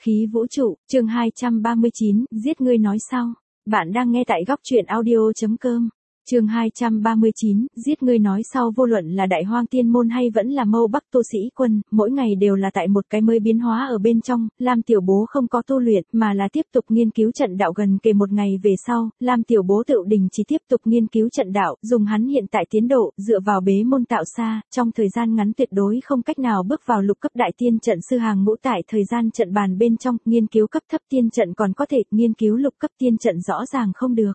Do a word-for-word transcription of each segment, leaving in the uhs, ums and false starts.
Khí vũ trụ, chương hai trăm ba mươi chín, giết ngươi nói sau. Bạn đang nghe tại góc truyện audio.com. Chương hai trăm ba mươi chín, giết ngươi nói sau. Vô luận là Đại Hoang Tiên Môn hay vẫn là Mâu Bắc tu sĩ quân, mỗi ngày đều là tại một cái mới biến hóa ở bên trong. Lam Tiểu Bố không có tu luyện, mà là tiếp tục nghiên cứu trận đạo. Gần kề một ngày về sau, Lam Tiểu Bố tự đình chỉ tiếp tục nghiên cứu trận đạo, dùng hắn hiện tại tiến độ, dựa vào bế môn tạo xa, trong thời gian ngắn tuyệt đối không cách nào bước vào lục cấp đại tiên trận sư hàng ngũ. Tại thời gian trận bàn bên trong, nghiên cứu cấp thấp tiên trận còn có thể, nghiên cứu lục cấp tiên trận rõ ràng không được.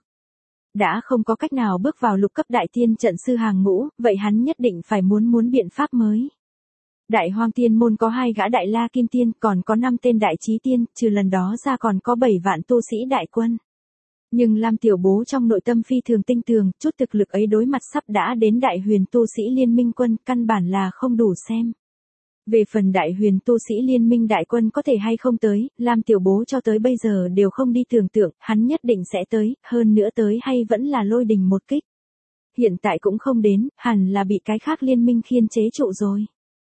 Đã không có cách nào bước vào lục cấp đại tiên trận sư hàng ngũ, vậy hắn nhất định phải muốn muốn biện pháp mới. Đại Hoang Tiên Môn có hai gã đại la kim tiên, còn có năm tên đại chí tiên, trừ lần đó ra còn có bảy vạn tu sĩ đại quân. Nhưng Lam Tiểu Bố trong nội tâm phi thường tinh tường, chút thực lực ấy đối mặt sắp đã đến đại huyền tu sĩ liên minh quân, căn bản là không đủ xem. Về phần đại huyền tu sĩ liên minh đại quân có thể hay không tới, Lam Tiểu Bố cho tới bây giờ đều không đi tưởng tượng, hắn nhất định sẽ tới, hơn nữa tới hay vẫn là lôi đình một kích. Hiện tại cũng không đến, hẳn là bị cái khác liên minh khiên chế trụ rồi.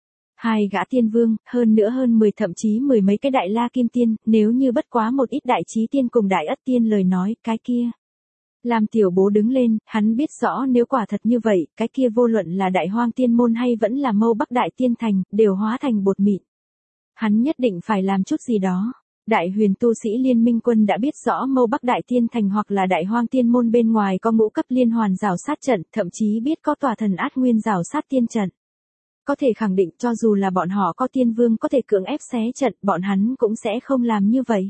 Hai gã tiên vương, hơn nữa hơn mười thậm chí mười mấy cái đại la kim tiên, nếu như bất quá một ít đại chí tiên cùng đại ất tiên lời nói, cái kia. Lam Tiểu Bố đứng lên, hắn biết rõ nếu quả thật như vậy, cái kia vô luận là Đại Hoang Tiên Môn hay vẫn là Mâu Bắc Đại Tiên Thành, đều hóa thành bột mịn. Hắn nhất định phải làm chút gì đó. Đại huyền tu sĩ liên minh quân đã biết rõ Mâu Bắc Đại Tiên Thành hoặc là Đại Hoang Tiên Môn bên ngoài có ngũ cấp liên hoàn rào sát trận, thậm chí biết có tòa thần át nguyên rào sát tiên trận. Có thể khẳng định cho dù là bọn họ có tiên vương có thể cưỡng ép xé trận, bọn hắn cũng sẽ không làm như vậy.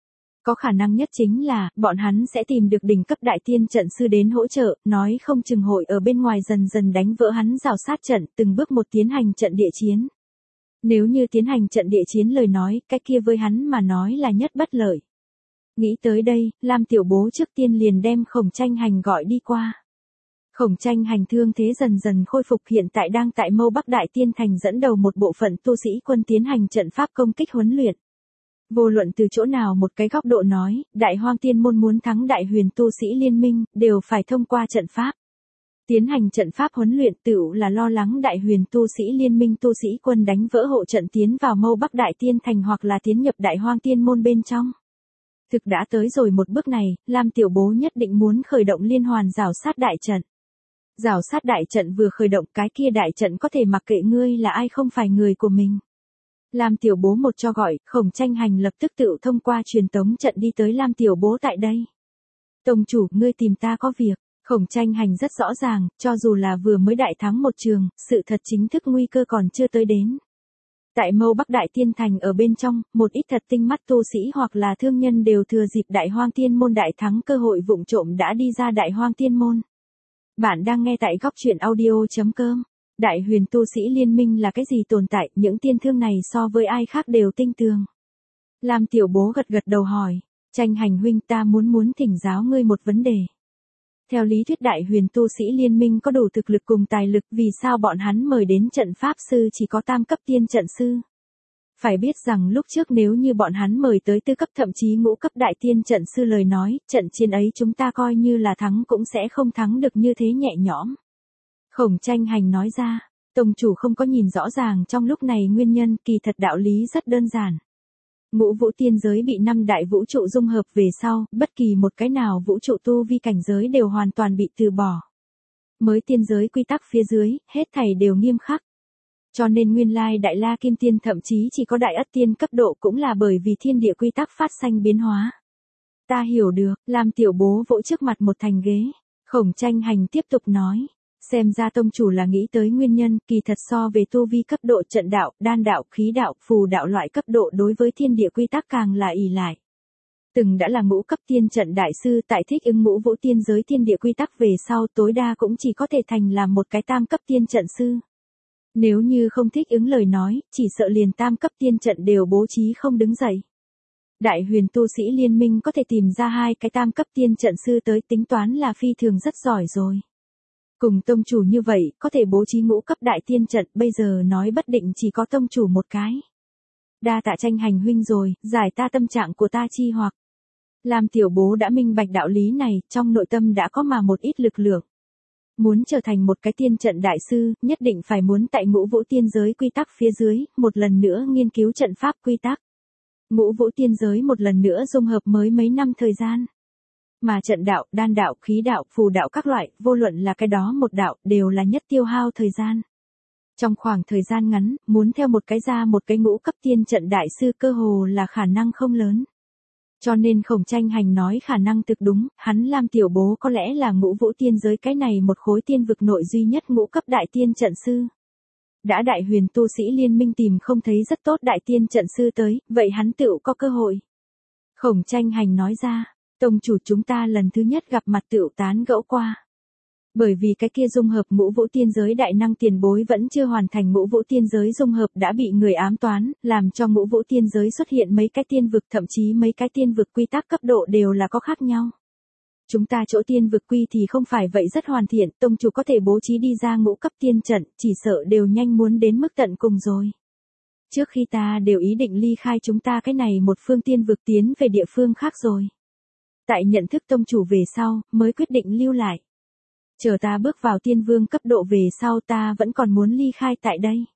Có khả năng nhất chính là, bọn hắn sẽ tìm được đỉnh cấp đại tiên trận sư đến hỗ trợ, nói không chừng hội ở bên ngoài dần dần đánh vỡ hắn rào sát trận, từng bước một tiến hành trận địa chiến. Nếu như tiến hành trận địa chiến lời nói, cái kia với hắn mà nói là nhất bất lợi. Nghĩ tới đây, Lam Tiểu Bố trước tiên liền đem Khổng Tranh Hành gọi đi qua. Khổng Tranh Hành thương thế dần dần khôi phục, hiện tại đang tại Mâu Bắc Đại Tiên Thành dẫn đầu một bộ phận tu sĩ quân tiến hành trận pháp công kích huấn luyện. Vô luận từ chỗ nào một cái góc độ nói, Đại Hoang Tiên Môn muốn thắng đại huyền tu sĩ liên minh, đều phải thông qua trận pháp. Tiến hành trận pháp huấn luyện tựu là lo lắng đại huyền tu sĩ liên minh tu sĩ quân đánh vỡ hộ trận tiến vào Mâu Bắc Đại Tiên Thành hoặc là tiến nhập Đại Hoang Tiên Môn bên trong. Thực đã tới rồi một bước này, Lam Tiểu Bố nhất định muốn khởi động liên hoàn rào sát đại trận. Rào sát đại trận vừa khởi động, cái kia đại trận có thể mặc kệ ngươi là ai không phải người của mình. Lam Tiểu Bố một cho gọi, Khổng Tranh Hành lập tức tự thông qua truyền tống trận đi tới Lam Tiểu Bố tại đây. Tông chủ, ngươi tìm ta có việc. Khổng Tranh Hành rất rõ ràng, cho dù là vừa mới đại thắng một trường, sự thật chính thức nguy cơ còn chưa tới đến. Tại Mâu Bắc Đại Tiên Thành ở bên trong, một ít thật tinh mắt tu sĩ hoặc là thương nhân đều thừa dịp Đại Hoang Tiên Môn đại thắng cơ hội vụng trộm đã đi ra Đại Hoang Tiên Môn. Bạn đang nghe tại góc truyện audio.com. Đại huyền tu sĩ liên minh là cái gì tồn tại, những tiên thương này so với ai khác đều tinh tường. Lam Tiểu Bố gật gật đầu hỏi, Tranh Hành huynh, ta muốn muốn thỉnh giáo ngươi một vấn đề. Theo lý thuyết đại huyền tu sĩ liên minh có đủ thực lực cùng tài lực, vì sao bọn hắn mời đến trận pháp sư chỉ có tam cấp tiên trận sư? Phải biết rằng lúc trước nếu như bọn hắn mời tới tư cấp thậm chí ngũ cấp đại tiên trận sư lời nói, trận chiến ấy chúng ta coi như là thắng cũng sẽ không thắng được như thế nhẹ nhõm. Khổng Tranh Hành nói ra, tông chủ không có nhìn rõ ràng trong lúc này nguyên nhân, kỳ thật đạo lý rất đơn giản. Ngũ vũ tiên giới bị năm đại vũ trụ dung hợp về sau, bất kỳ một cái nào vũ trụ tu vi cảnh giới đều hoàn toàn bị từ bỏ. Mới tiên giới quy tắc phía dưới, hết thảy đều nghiêm khắc. Cho nên nguyên lai đại la kim tiên thậm chí chỉ có đại ất tiên cấp độ cũng là bởi vì thiên địa quy tắc phát sinh biến hóa. Ta hiểu được, Lam Tiểu Bố vỗ trước mặt một thành ghế. Khổng Tranh Hành tiếp tục nói. Xem ra tông chủ là nghĩ tới nguyên nhân, kỳ thật so về tu vi cấp độ trận đạo, đan đạo, khí đạo, phù đạo loại cấp độ đối với thiên địa quy tắc càng là ỷ lại. Từng đã là ngũ cấp tiên trận đại sư tại thích ứng ngũ vũ tiên giới thiên địa quy tắc về sau tối đa cũng chỉ có thể thành làm một cái tam cấp tiên trận sư. Nếu như không thích ứng lời nói, chỉ sợ liền tam cấp tiên trận đều bố trí không đứng dậy. Đại huyền tu sĩ liên minh có thể tìm ra hai cái tam cấp tiên trận sư tới tính toán là phi thường rất giỏi rồi. Cùng tông chủ như vậy, có thể bố trí ngũ cấp đại tiên trận, bây giờ nói bất định chỉ có tông chủ một cái. Đa tạ Tranh Hành huynh rồi, giải ta tâm trạng của ta chi hoặc. Lam Tiểu Bố đã minh bạch đạo lý này, trong nội tâm đã có mà một ít lực lượng. Muốn trở thành một cái tiên trận đại sư, nhất định phải muốn tại ngũ vũ tiên giới quy tắc phía dưới, một lần nữa nghiên cứu trận pháp quy tắc. Ngũ vũ tiên giới một lần nữa dung hợp mới mấy năm thời gian. Mà trận đạo, đan đạo, khí đạo, phù đạo các loại, vô luận là cái đó một đạo, đều là nhất tiêu hao thời gian. Trong khoảng thời gian ngắn, muốn theo một cái ra một cái ngũ cấp tiên trận đại sư cơ hồ là khả năng không lớn. Cho nên Khổng Tranh Hành nói khả năng thực đúng, hắn Lam Tiểu Bố có lẽ là ngũ vũ tiên giới cái này một khối tiên vực nội duy nhất ngũ cấp đại tiên trận sư. Đã đại huyền tu sĩ liên minh tìm không thấy rất tốt đại tiên trận sư tới, vậy hắn tựu có cơ hội. Khổng Tranh Hành nói ra, tông chủ chúng ta lần thứ nhất gặp mặt tựu tán gẫu qua. Bởi vì cái kia dung hợp ngũ vũ tiên giới đại năng tiền bối vẫn chưa hoàn thành ngũ vũ tiên giới dung hợp đã bị người ám toán, làm cho ngũ vũ tiên giới xuất hiện mấy cái tiên vực thậm chí mấy cái tiên vực quy tắc cấp độ đều là có khác nhau. Chúng ta chỗ tiên vực quy thì không phải vậy rất hoàn thiện, tông chủ có thể bố trí đi ra ngũ cấp tiên trận, chỉ sợ đều nhanh muốn đến mức tận cùng rồi. Trước khi ta đều ý định ly khai chúng ta cái này một phương tiên vực tiến về địa phương khác rồi. Tại nhận thức tông chủ về sau, mới quyết định lưu lại. Chờ ta bước vào tiên vương cấp độ về sau ta vẫn còn muốn ly khai tại đây.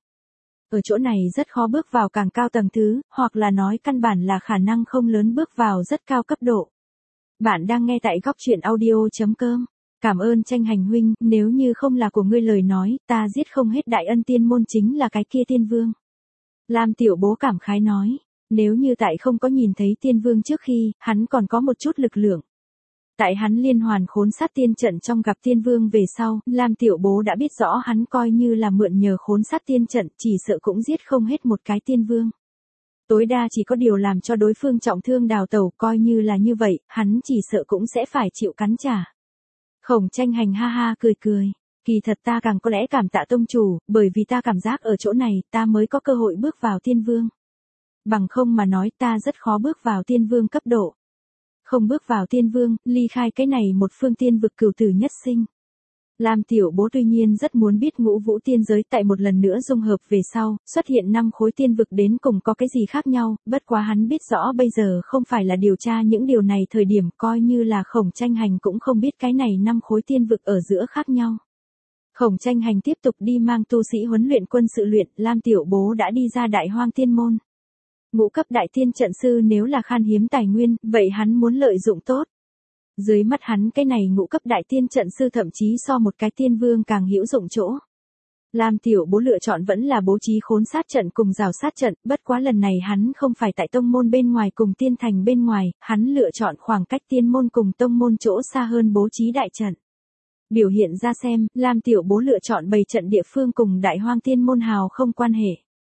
Ở chỗ này rất khó bước vào càng cao tầng thứ, hoặc là nói căn bản là khả năng không lớn bước vào rất cao cấp độ. Bạn đang nghe tại góc truyện audio chấm com. Cảm ơn Tranh Hành huynh, nếu như không là của ngươi lời nói, ta giết không hết đại ân tiên môn chính là cái kia tiên vương. Lam Tiểu Bố cảm khái nói, nếu như tại không có nhìn thấy tiên vương trước khi, hắn còn có một chút lực lượng. Tại hắn liên hoàn khốn sát tiên trận trong gặp tiên vương về sau, Lam Tiểu Bố đã biết rõ hắn coi như là mượn nhờ khốn sát tiên trận, chỉ sợ cũng giết không hết một cái tiên vương. Tối đa chỉ có điều làm cho đối phương trọng thương đào tẩu, coi như là như vậy, hắn chỉ sợ cũng sẽ phải chịu cắn trả. Khổng Tranh Hành ha ha cười cười, kỳ thật ta càng có lẽ cảm tạ tông chủ, bởi vì ta cảm giác ở chỗ này ta mới có cơ hội bước vào tiên vương. Bằng không mà nói ta rất khó bước vào tiên vương cấp độ. Không bước vào tiên vương, ly khai cái này một phương tiên vực cửu tử nhất sinh. Lam Tiểu Bố tuy nhiên rất muốn biết ngũ vũ tiên giới tại một lần nữa dung hợp về sau, xuất hiện năm khối tiên vực đến cùng có cái gì khác nhau, bất quá hắn biết rõ bây giờ không phải là điều tra những điều này thời điểm, coi như là Khổng Tranh Hành cũng không biết cái này năm khối tiên vực ở giữa khác nhau. Khổng Tranh Hành tiếp tục đi mang tu sĩ huấn luyện quân sự luyện, Lam Tiểu Bố đã đi ra Đại Hoang Tiên môn. Ngũ cấp đại tiên trận sư nếu là khan hiếm tài nguyên, vậy hắn muốn lợi dụng tốt. Dưới mắt hắn cái này ngũ cấp đại tiên trận sư thậm chí so một cái tiên vương càng hữu dụng chỗ. Lam Tiểu Bố lựa chọn vẫn là bố trí khốn sát trận cùng rào sát trận, bất quá lần này hắn không phải tại tông môn bên ngoài cùng tiên thành bên ngoài, hắn lựa chọn khoảng cách tiên môn cùng tông môn chỗ xa hơn bố trí đại trận. Biểu hiện ra xem, Lam Tiểu Bố lựa chọn bày trận địa phương cùng Đại Hoang Tiên môn hào không quan hệ.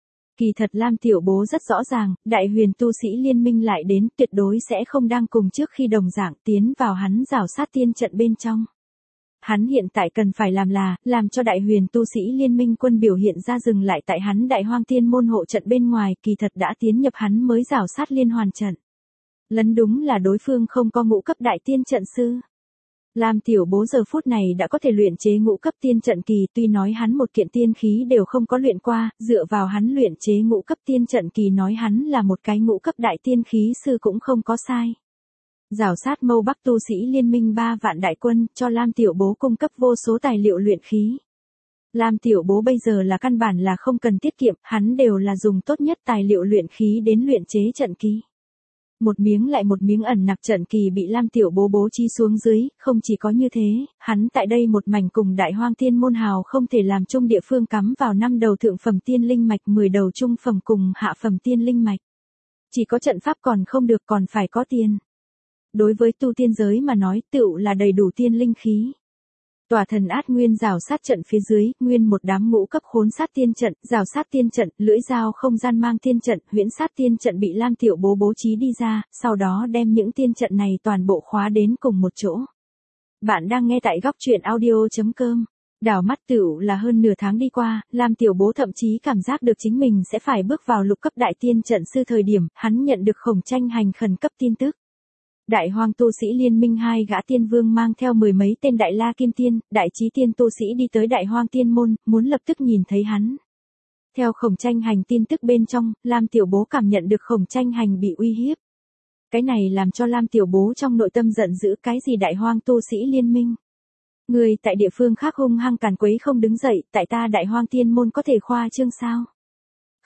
Kỳ thật Lam Tiểu Bố rất rõ ràng, đại huyền tu sĩ liên minh lại đến tuyệt đối sẽ không đang cùng trước khi đồng dạng tiến vào hắn rào sát tiên trận bên trong. Hắn hiện tại cần phải làm là, làm cho đại huyền tu sĩ liên minh quân biểu hiện ra dừng lại tại hắn Đại Hoang Tiên môn hộ trận bên ngoài, kỳ thật đã tiến nhập hắn mới rào sát liên hoàn trận. Lấn đúng là đối phương không có ngũ cấp đại tiên trận sư. Lam Tiểu Bố giờ phút này đã có thể luyện chế ngũ cấp tiên trận kỳ, tuy nói hắn một kiện tiên khí đều không có luyện qua, dựa vào hắn luyện chế ngũ cấp tiên trận kỳ nói hắn là một cái ngũ cấp đại tiên khí sư cũng không có sai. Rào sát Mâu Bắc tu sĩ liên minh ba vạn đại quân, cho Lam Tiểu Bố cung cấp vô số tài liệu luyện khí. Lam Tiểu Bố bây giờ là căn bản là không cần tiết kiệm, hắn đều là dùng tốt nhất tài liệu luyện khí đến luyện chế trận kỳ. Một miếng lại một miếng ẩn nặc trận kỳ bị Lam Tiểu Bố bố trí xuống dưới, không chỉ có như thế, hắn tại đây một mảnh cùng Đại Hoang Tiên môn hào không thể làm chung địa phương cắm vào năm đầu thượng phẩm tiên linh mạch, mười đầu trung phẩm cùng hạ phẩm tiên linh mạch. Chỉ có trận pháp còn không được, còn phải có tiền. Đối với tu tiên giới mà nói, tựu là đầy đủ tiên linh khí. Tòa thần át nguyên rào sát trận phía dưới, nguyên một đám ngũ cấp khốn sát tiên trận, rào sát tiên trận, lưỡi dao không gian mang tiên trận, huyễn sát tiên trận bị Lam Tiểu Bố bố trí đi ra, sau đó đem những tiên trận này toàn bộ khóa đến cùng một chỗ. Bạn đang nghe tại góc truyện audio chấm com. Đảo mắt tựu là hơn nửa tháng đi qua, Lam Tiểu Bố thậm chí cảm giác được chính mình sẽ phải bước vào lục cấp đại tiên trận sư thời điểm, hắn nhận được Khổng Tranh Hành khẩn cấp tin tức. Đại Hoang tu sĩ liên minh hai gã tiên vương mang theo mười mấy tên đại la kim tiên, đại chí tiên tu sĩ đi tới Đại Hoang Tiên môn, muốn lập tức nhìn thấy hắn. Theo Khổng Tranh Hành tin tức bên trong, Lam Tiểu Bố cảm nhận được Khổng Tranh Hành bị uy hiếp. Cái này làm cho Lam Tiểu Bố trong nội tâm giận dữ, cái gì Đại Hoang tu sĩ liên minh. Người tại địa phương khác hung hăng càn quấy không đứng dậy, tại ta Đại Hoang Tiên môn có thể khoa trương sao?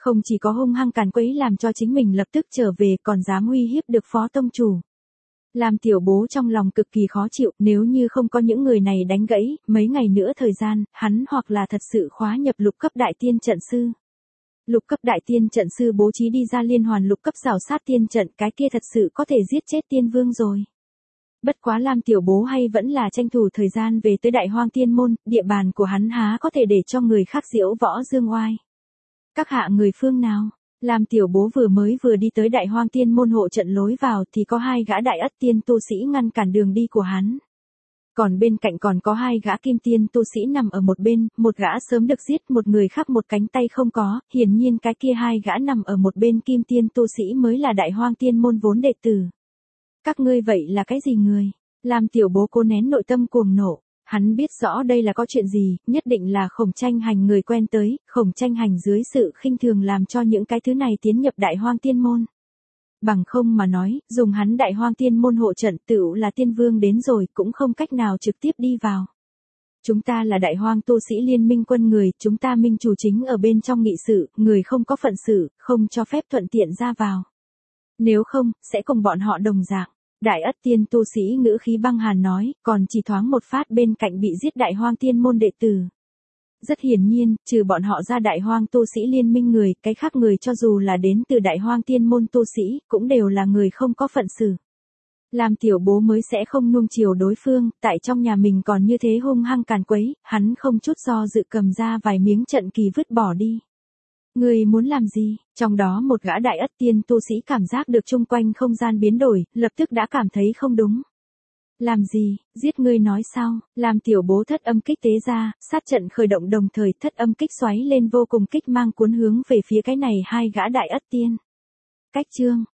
Không chỉ có hung hăng càn quấy làm cho chính mình lập tức trở về còn dám uy hiếp được phó tông chủ. Làm tiểu bố trong lòng cực kỳ khó chịu, nếu như không có những người này đánh gãy, mấy ngày nữa thời gian, hắn hoặc là thật sự khóa nhập lục cấp đại tiên trận sư. Lục cấp đại tiên trận sư bố trí đi ra liên hoàn lục cấp rào sát tiên trận, cái kia thật sự có thể giết chết tiên vương rồi. Bất quá Lam tiểu bố hay vẫn là tranh thủ thời gian về tới đại hoang tiên môn, địa bàn của hắn há có thể để cho người khác diễu võ dương oai. Các hạ người phương nào? Lam tiểu bố vừa mới vừa đi tới đại hoang tiên môn hộ trận lối vào thì có hai gã đại ất tiên tu sĩ ngăn cản đường đi của hắn. Còn bên cạnh còn có hai gã kim tiên tu sĩ nằm ở một bên, một gã sớm được giết, một người khác một cánh tay không có, hiển nhiên cái kia hai gã nằm ở một bên kim tiên tu sĩ mới là đại hoang tiên môn vốn đệ tử. Các ngươi vậy là cái gì người? Lam tiểu bố cố nén nội tâm cuồng nộ. Hắn biết rõ đây là có chuyện gì, nhất định là Khổng Tranh Hành người quen tới, Khổng Tranh Hành dưới sự khinh thường làm cho những cái thứ này tiến nhập đại hoang tiên môn. Bằng không mà nói, dùng hắn đại hoang tiên môn hộ trận tựu là tiên vương đến rồi cũng không cách nào trực tiếp đi vào. Chúng ta là đại hoang tu sĩ liên minh quân người, chúng ta minh chủ chính ở bên trong nghị sự, người không có phận sự, không cho phép thuận tiện ra vào. Nếu không, sẽ cùng bọn họ đồng dạng. Đại ất tiên tu sĩ ngữ khí băng hàn nói, còn chỉ thoáng một phát bên cạnh bị giết đại hoang tiên môn đệ tử. Rất hiển nhiên, trừ bọn họ ra đại hoang tu sĩ liên minh người, cái khác người cho dù là đến từ đại hoang tiên môn tu sĩ, cũng đều là người không có phận xử. Làm tiểu bố mới sẽ không nuông chiều đối phương, tại trong nhà mình còn như thế hung hăng càn quấy, hắn không chút do dự cầm ra vài miếng trận kỳ vứt bỏ đi. Người muốn làm gì? Trong đó một gã đại ất tiên tu sĩ cảm giác được chung quanh không gian biến đổi, lập tức đã cảm thấy không đúng. Làm gì? Giết ngươi nói sao? Làm tiểu bố thất âm kích tế ra, sát trận khởi động đồng thời thất âm kích xoáy lên vô cùng kích mang cuốn hướng về phía cái này hai gã đại ất tiên. Cách chương